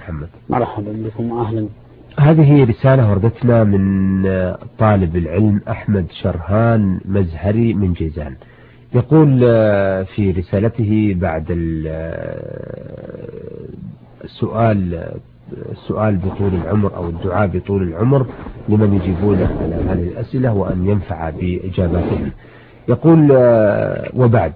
محمد. مرحبا بكم وأهلا. هذه رسالة وردتنا من طالب العلم أحمد شرهان مزهري من جيزان. يقول في رسالته بعد السؤال بطول العمر أو الدعاء بطول العمر لمن يجيبون على هذه الأسئلة وأن ينفع بإجاباتهم، يقول وبعد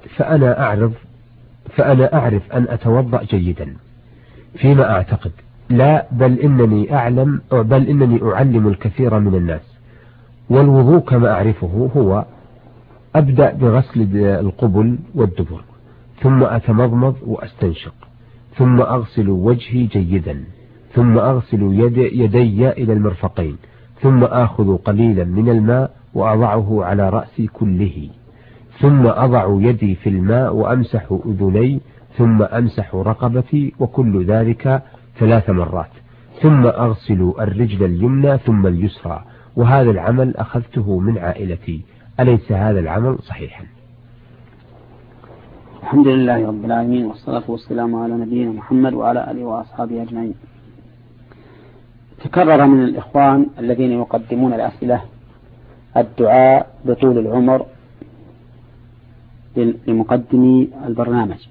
فأنا أعرف أن أتوضأ جيدا فيما أعتقد، لا بل إنني أعلم الكثير من الناس. والوضوء كما أعرفه هو أبدأ بغسل القبل والدبر، ثم أتمضمض وأستنشق، ثم أغسل وجهي جيدا، ثم أغسل يدي إلى المرفقين، ثم آخذ قليلا من الماء وأضعه على رأسي كله، ثم أضع يدي في الماء وأمسح أذني، ثم أمسح رقبتي، وكل ذلك 3 مرات، ثم أغسل الرجل اليمنى ثم اليسرى. وهذا العمل أخذته من عائلتي، أليس هذا العمل صحيحا؟ الحمد لله رب العالمين، والصلاة والسلام على نبينا محمد وعلى آله وأصحابه أجمعين. تكرر من الإخوان الذين يقدمون الأسئلة الدعاء بطول العمر لمقدمي البرنامج،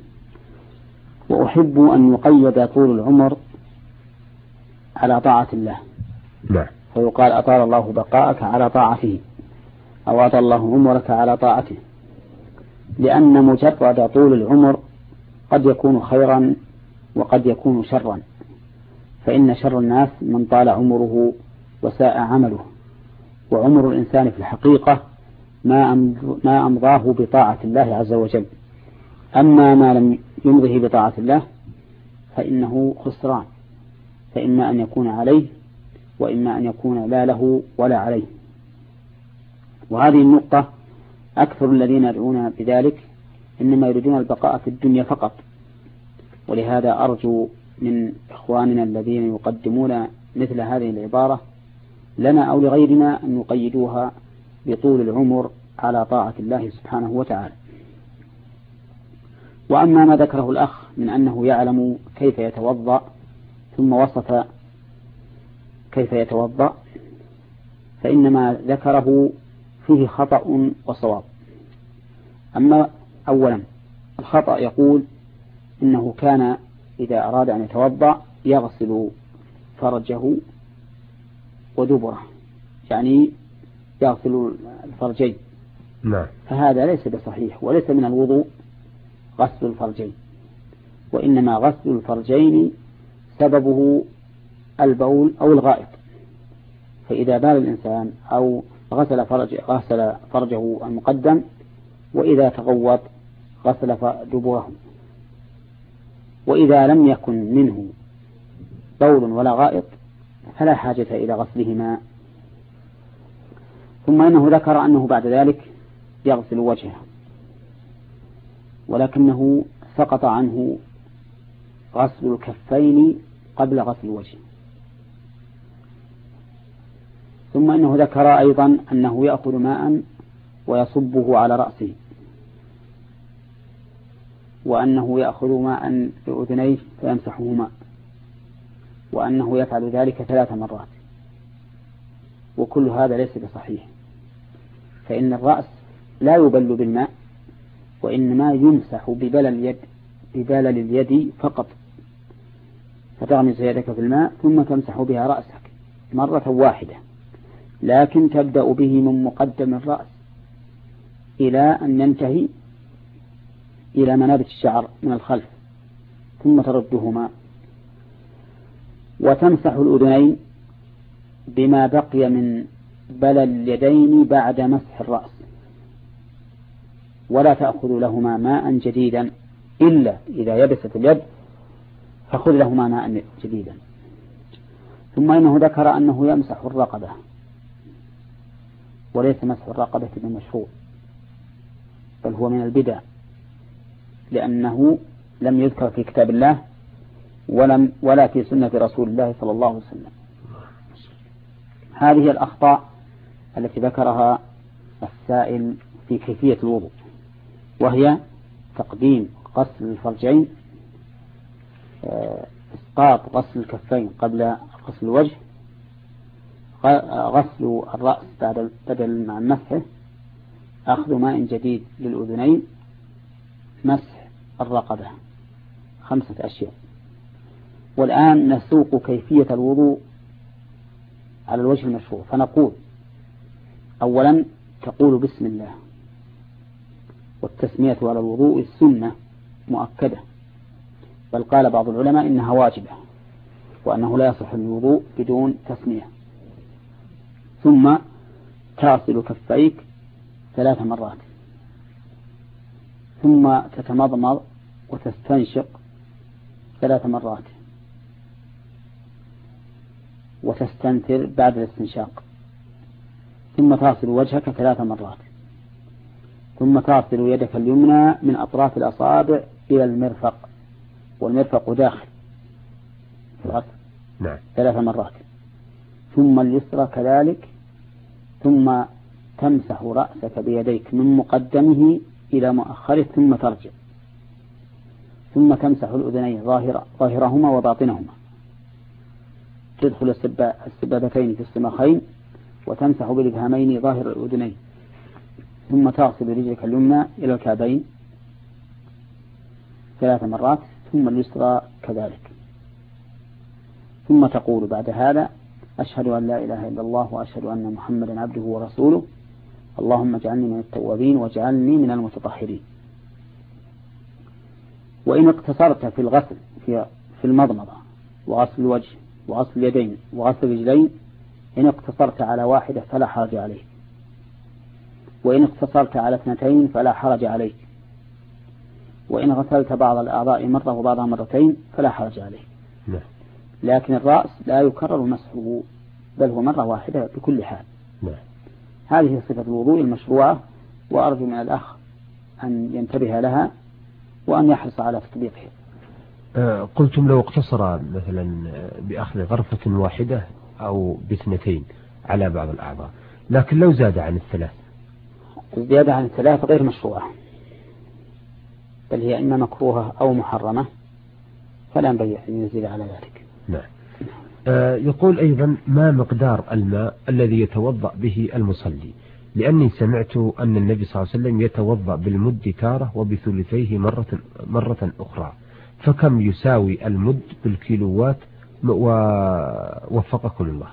وأحب أن يقيد طول العمر على طاعة الله. نعم. فيقال أطال الله بقاءك على طاعته، أو أطال الله عمرك على طاعته، لأن مجرد طول العمر قد يكون خيرا وقد يكون شرا، فإن شر الناس من طال عمره وساء عمله، وعمر الإنسان في الحقيقة ما أمضاه بطاعة الله عز وجل. أما ما لم يمضه بطاعة الله فإنه خسران، فإما أن يكون عليه وإما أن يكون لا له ولا عليه. وهذه النقطة أكثر الذين يدعون بذلك إنما يريدون البقاء في الدنيا فقط، ولهذا أرجو من إخواننا الذين يقدمون مثل هذه العبارة لنا أو لغيرنا أن يقيدوها بطول العمر على طاعة الله سبحانه وتعالى. وأما ما ذكره الأخ من أنه يعلم كيف يتوضأ ثم وصف كيف يتوضأ، فإنما ذكره فيه خطأ وصواب. أما أولا الخطأ يقول إنه كان إذا أراد أن يتوضأ يغسل فرجه ودبره، يعني يغسل الفرجين. نعم. فهذا ليس بصحيح، وليس من الوضوء غسل الفرجين، وإنما غسل الفرجين سببه البول أو الغائط. فإذا بال الإنسان أو غسل فرجه المقدم، وإذا تغوط غسل دبره. وإذا لم يكن منه بول ولا غائط فلا حاجة إلى غسلهما. ثم إنه ذكر أنه بعد ذلك يغسل وجهه، ولكنه سقط عنه غسل الكفين قبل غسل الوجه. ثم إنه ذكر أيضا أنه يأخذ ماء ويصبه على رأسه، وأنه يأخذ ماء بأذنيه فيمسحهما، وأنه يفعل ذلك 3 مرات. وكل هذا ليس بصحيح، فإن الرأس لا يبل بالماء، وإنما يمسح ببلل اليد فقط، فتغمس يدك في الماء ثم تمسح بها رأسك مرة واحدة، لكن تبدأ به من مقدم الرأس إلى أن ينتهي إلى منابت الشعر من الخلف، ثم تردهما، وتمسح الأذنين بما بقي من بلل اليدين بعد مسح الرأس، ولا تأخذ لهما ماء جديدا إلا إذا يبست اليد فخذ لهما ماء جديدا. ثم إنه ذكر أنه يمسح الرقبة، وليس مسح الرقبة بالمشروع، بل هو من البدع، لأنه لم يذكر في كتاب الله ولا في سنة رسول الله صلى الله عليه وسلم. هذه الأخطاء التي ذكرها السائل في كيفية الوضوء، وهي تقديم غسل الفرجين إسقاط غسل الكفين قبل غسل الوجه، غسل الرأس بدل مع مسحه، أخذ ماء جديد للأذنين، مسح الرقبة. 5 أشياء. والآن نسوق كيفية الوضوء على الوجه المشروع. فنقول أولا تقول بسم الله، والتسمية على الوضوء السنة مؤكدة، بل قال بعض العلماء إنها واجبة وأنه لا يصح الوضوء بدون تسمية. ثم تغسل كفيك 3 مرات، ثم تتمضمض وتستنشق 3 مرات، وتستنثر بعد الاستنشاق، ثم تغسل وجهك 3 مرات، ثم تغسل يدك اليمنى من أطراف الأصابع إلى المرفق، والمرفق داخل الغسل 3 مرات، ثم اليسرى كذلك، ظ تمسح رأسك بيديك من مقدمه إلى مؤخره ثم ترجع، ثم تمسح الأذنين ظاهرهما وباطنهما، تدخل السبابتين في السماخين وتمسح بالإبهامين ظاهر الأذنين، ثم تغسل رجلك اليمنى إلى الكعبين 3 مرات، ثم اليسرى كذلك، ثم تقول بعد هذا أشهد أن لا إله إلا الله وأشهد أن محمدا عبده ورسوله، اللهم اجعلني من التوابين واجعلني من المتطهرين. وإن اقتصرت في الغسل في المضمضة وغسل الوجه وغسل اليدين وغسل الرجلين، إن اقتصرت على 1 فلا حرج عليك، وإن اقتصرت على 2 فلا حرج عليك، وإن غسلت بعض الأعضاء مرة وبعضها مرتين فلا حرج عليك. لكن الرأس لا يكرر مسحه، بل هو مرة واحدة بكل حال. هذه صفة الوضوء المشروعة، وأرجو من الأخ أن ينتبه لها وأن يحرص على تطبيقها. قلتم لو اقتصر مثلا بأخذ غرفة واحدة أو ب2 على بعض الأعضاء، لكن لو زاد عن 3؟ الزيادة عن 3 غير مشروعة، بل هي إما مكروهة أو محرمة، فلا ينبغي أن يزيد على ذلك. نعم. يقول أيضا ما مقدار الماء الذي يتوضأ به المصلي؟ لأني سمعت أن النبي صلى الله عليه وسلم يتوضأ بالمد تارة وبثلثيه مرة أخرى، فكم يساوي المد بالكيلوات؟ ووفقكم الله.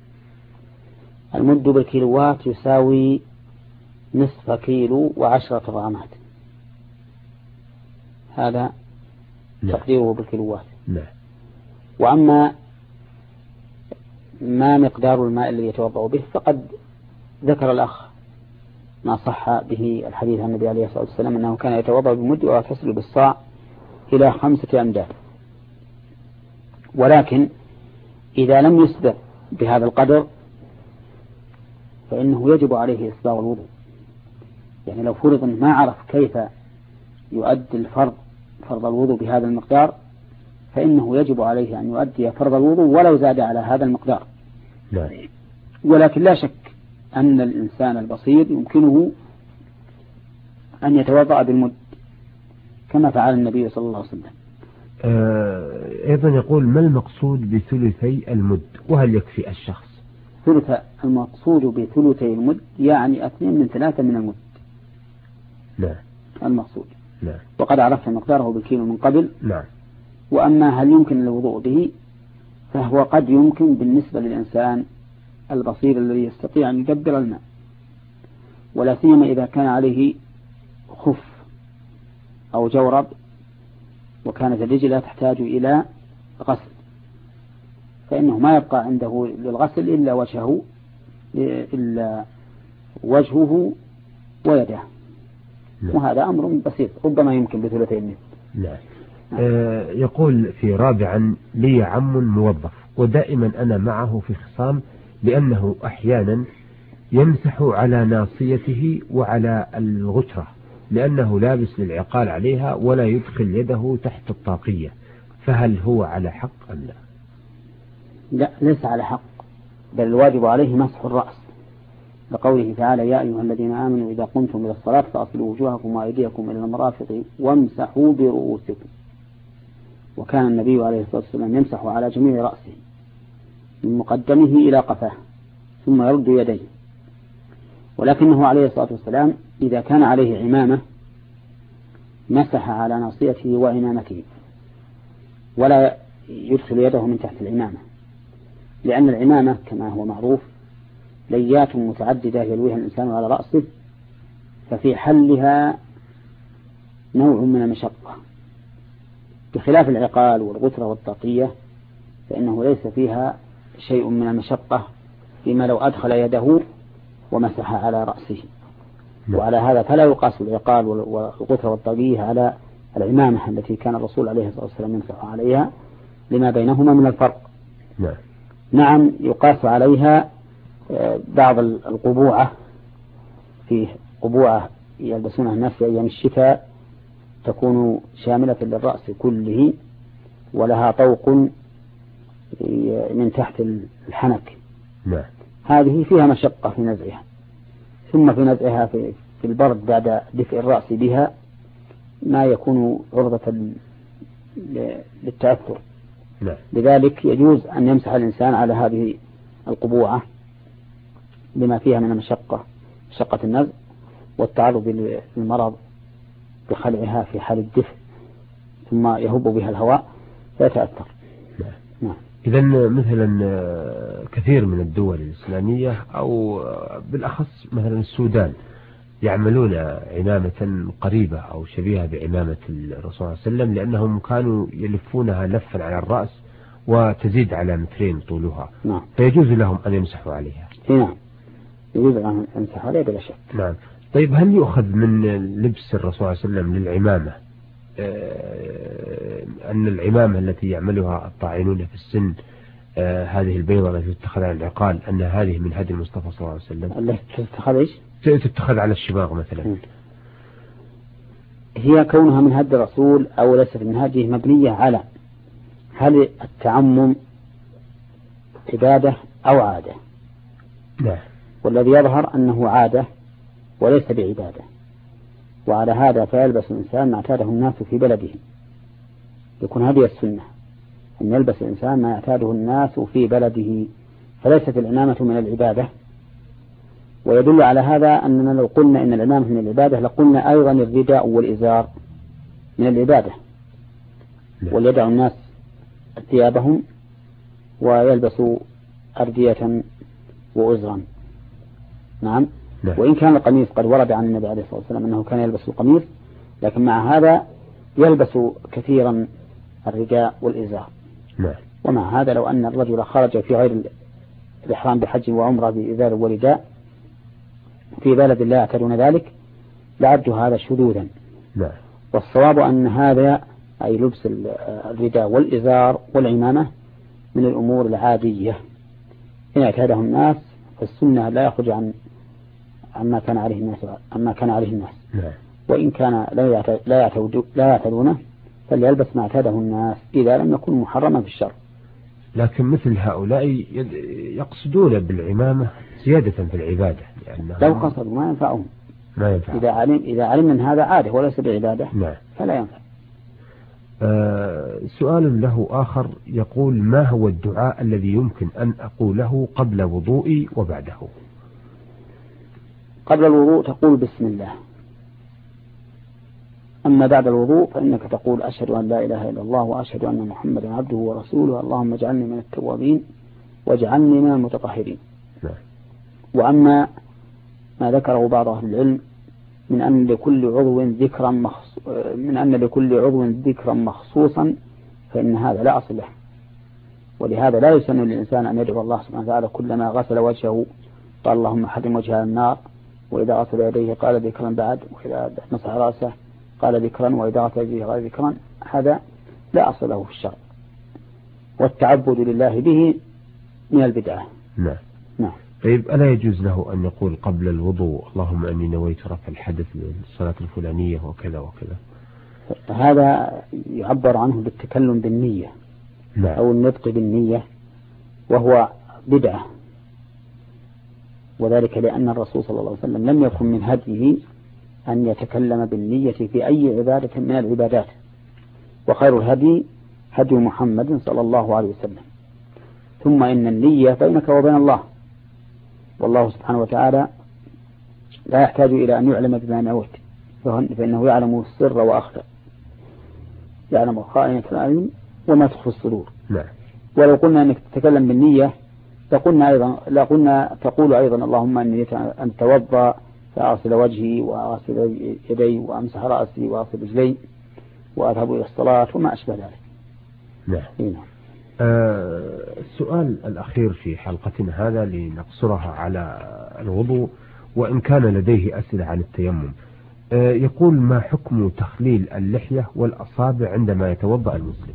المد بالكيلوات يساوي نصف كيلو و10 غرامات، هذا تقديره بالكيلوات. وأما ما مقدار الماء الذي يتوضأ به فقد ذكر الأخ ما صح به الحديث عن النبي عليه الصلاة والسلام أنه كان يتوضأ بالمد ويغتسل بالصاع إلى 5 أمداد. ولكن إذا لم يسبق بهذا القدر فإنه يجب عليه إسباغ الوضوء. يعني لو فرض ما عرف كيف يؤدي فرض الوضوء بهذا المقدار، فإنه يجب عليه أن يؤدي فرض الوضوء ولو زاد على هذا المقدار. ولكن لا شك أن الإنسان البصير يمكنه أن يتوضأ بالمد كما فعل النبي صلى الله عليه وسلم. أيضا يقول ما المقصود بثلثي المد، وهل يكفي الشخص؟ المقصود بثلثي المد يعني 2/3 من المد. المقصود. وقد عرفت مقداره بالكيلو من قبل. وأما هل يمكن الوضوء به، فهو قد يمكن بالنسبة للإنسان البصير الذي يستطيع أن يدبر الماء، ولا سيما إذا كان عليه خف أو جورب وكانت الرجل لا تحتاج إلى غسل، فإنه ما يبقى عنده للغسل إلا وجهه ويده. وهذا أمر بسيط ربما يمكن بثلثي المد. يقول في رابعا لي عم موظف ودائما أنا معه في خصام، لأنه أحيانا يمسح على ناصيته وعلى الغترة لأنه لابس للعقال عليها ولا يدخل يده تحت الطاقية، فهل هو على حق أم لا؟ لا، ليس على حق، بل الواجب عليه مسح الرأس، لقوله تعالى يا أيها الذين آمنوا إذا قمتم إلى الصلاة فأصلوا وجوهكم وأيديكم إلى المرافق وامسحوا برؤوسكم. وكان النبي عليه الصلاة والسلام يمسح على جميع رأسه من مقدمه إلى قفاه ثم يرد يديه، ولكنه عليه الصلاة والسلام إذا كان عليه عمامة مسح على ناصيته وعمامته ولا يدخل يده من تحت العمامة، لأن العمامة كما هو معروف ليات متعددة يلويها الإنسان على رأسه، ففي حلها نوع من المشقة، بخلاف العقال والغترة والطاقية فإنه ليس فيها شيء من المشقة فيما لو أدخل يده ومسح على رأسه. وعلى هذا فلا يقاس العقال والغترة والطاقية على العمامة التي كان الرسول عليه الصلاة والسلام يمسح عليها لما بينهما من الفرق. نعم يقاس عليها بعض القبوعة، في قبوعة يلبسونها الناس في أيام الشتاء تكون شاملة للرأس كله ولها طوق من تحت الحنك، هذه فيها مشقة في نزعها، ثم في نزعها في البرد بعد دفء الرأس بها ما يكون عرضة للتأثر. لذلك يجوز أن يمسح الإنسان على هذه القبوعة بما فيها من المشقة، مشقة النزع والتعرض للمرض بخلعها في حال الدفء ثم يهب بها الهواء فيتأثر. إذا مثلا كثير من الدول الإسلامية أو بالأخص مثلا السودان يعملون عمامة قريبة أو شبيهة بعمامة الرسول صلى الله عليه وسلم، لأنهم كانوا يلفونها لفا على الرأس وتزيد على 2 طولها. فيجوز لهم أن يمسحوا عليها. نعم يجوز أن يمسحوا عليها بلا شك. نعم. طيب هل يؤخذ من لبس الرسول صلى الله عليه وسلم للعمامة أن العمامة التي يعملها الطاعنون في السن هذه البيضة التي تتخذ على العقال أن هذه من هدي المصطفى صلى الله عليه وسلم؟ التي تتخذ إيش؟ تتخذ على الشباغ مثلا. هي كونها من هدي الرسول أو ليست من هديه مبنية على هل التعمم عبادة أو عادة؟ لا. والذي يظهر أنه عادة وليس بعبادة، وعلى هذا فيلبس الإنسان ما اعتاده الناس في بلده، يكون هذه السنة أن يلبس الإنسان ما يعتاده الناس في بلده، فليست العمامة من العبادة. ويدل على هذا أننا لو قلنا إن العمامة من العبادة لقلنا أيضا الرداء والإزار من العبادة، وليدع الناس ثيابهم ويلبسوا أردية وأزرا. نعم. وإن كان القميص قد ورد عن النبي عليه الصلاة والسلام أنه كان يلبس القميص، لكن مع هذا يلبس كثيرا الرداء والإزار. ومع هذا لو أن الرجل خرج في غير الإحرام بحج وعمرة بإزار ورداء في بلد لا يعتادون ذلك لعد هذا شذوذا. والصواب أن هذا أي لبس الرداء والإزار والعمامة من الأمور العادية إن اعتاده الناس، فالسنة لا يخرج عما كان عليه الناس. وإن كان لا يعتادونه فليلبس ما اعتاده الناس إذا لم يكن محرما في الشرع. لكن مثل هؤلاء يقصدون بالعمامة زيادة في العبادة، لو قصدوا ما ينفعهم. إذا علم أن هذا عادة وليس بعبادة فلا ينفع. سؤال له آخر يقول: ما هو الدعاء الذي يمكن أن أقوله قبل وضوئي وبعده؟ قبل الوضوء تقول بسم الله، أما بعد الوضوء فإنك تقول أشهد أن لا إله إلا الله وأشهد أن محمدا عبده ورسوله، اللهم اجعلني من التوابين واجعلني من المتطهرين. وأما ما ذكره بعض أهل العلم من أن لكل عضو ذكرا مخصوصا فإن هذا لا أصل له، ولهذا لا يسن للإنسان أن يدعو الله سبحانه وتعالى كلما غسل وجهه قال اللهم حرم وجهه النار، وإذا غسل يديه قال ذكرا بعد، وإذا مسح رأسه قال ذكرا، وإذا غسل يديه قال ذكرا. هذا لا أصل له في الشرع، والتعبد لله به من البدعة. نعم. طيب ألا يجوز له أن يقول قبل الوضوء اللهم أني نويت رفع الحدث للصلاة الفلانية وكذا وكذا؟ هذا يعبر عنه بالتكلم بالنية أو النطق بالنية، وهو بدعة، وذلك لأن الرسول صلى الله عليه وسلم لم يكن من هديه أن يتكلم بالنية في أي عبادة من العبادات، وخير الهدي هدي محمد صلى الله عليه وسلم. ثم إن النية بينك وبين الله، والله سبحانه وتعالى لا يحتاج إلى أن يعلم بما نويت، فإنه يعلم السر وأخفى، يعلم خائنة الأعين وما تخفي الصدور. ولو قلنا أنك تتكلم بالنية تقول أيضا اللهم إني أن أتوضأ فأغسل وجهي وأغسل يدي وأمسح رأسي وأغسل رجلي وأذهب إلى الصلاة وما أشبه ذلك. نعم. السؤال الأخير في حلقتنا هذا لنقصرها على الوضوء، وإن كان لديه أسئلة عن التيمم. يقول: ما حكم تخليل اللحية والأصابع عندما يتوضأ المسلم؟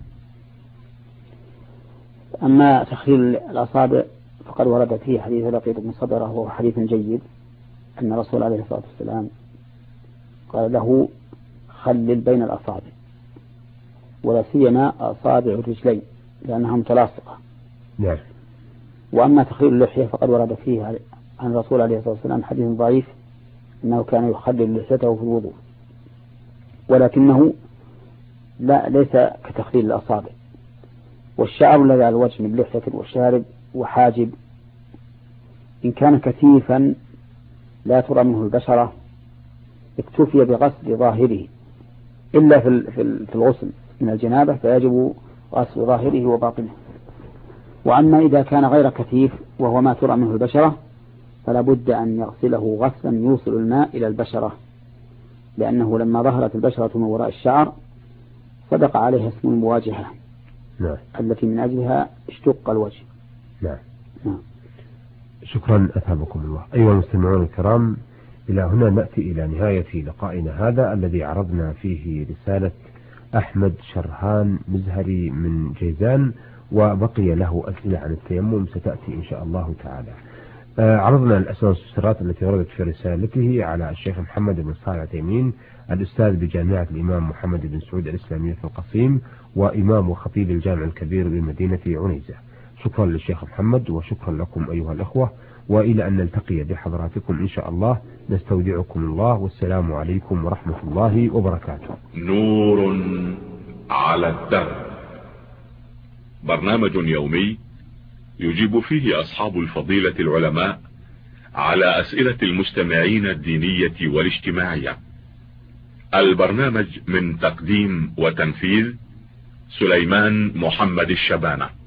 أما تخليل الأصابع فقد ورد فيه حديث لقيط بن صبرة وهو حديث جيد، أن الرسول عليه الصلاة والسلام قال له: خلل بين الأصابع، ولا سيما أصابع الرجلين لأنها متلاصقة. نعم. وأما تخليل اللحية فقد ورد فيه عن الرسول عليه الصلاة والسلام حديث ضعيف أنه كان يخلل لحيته في الوضوء، ولكنه ليس كتخليل الأصابع. والشعر الذي على الوجه من لحية وشارب وحاجب إن كان كثيفا لا ترى منه البشرة اكتفي بغسل ظاهره، إلا في الغسل من الجنابة فيجب غسل ظاهره وباطنه. وأما إذا كان غير كثيف وهو ما ترى منه البشرة فلا بد أن يغسله غسلا يوصل الماء إلى البشرة، لأنه لما ظهرت البشرة من وراء الشعر صدق عليها اسم المواجهة. نعم. التي من أجلها اشتق الوجه. نعم. شكرا أثابكم الله. أيها المستمعون الكرام، إلى هنا نأتي إلى نهاية لقائنا هذا الذي عرضنا فيه رسالة أحمد شرهان مزهري من جيزان، وبقي له أسئلة عن التيمم ستأتي إن شاء الله تعالى. عرضنا الأسئلة والسؤالات التي وردت في رسالته على الشيخ محمد بن صالح العثيمين، الأستاذ بجامعة الإمام محمد بن سعود الإسلامية في القصيم، وإمام وخطيب الجامع الكبير بمدينة عنيزة. شكرا للشيخ محمد وشكرا لكم أيها الأخوة، وإلى أن نلتقي بحضراتكم إن شاء الله نستودعكم الله، والسلام عليكم ورحمة الله وبركاته. نور على الدرب، برنامج يومي يجيب فيه أصحاب الفضيلة العلماء على أسئلة المستمعين الدينية والاجتماعية. البرنامج من تقديم وتنفيذ سليمان محمد الشبانة.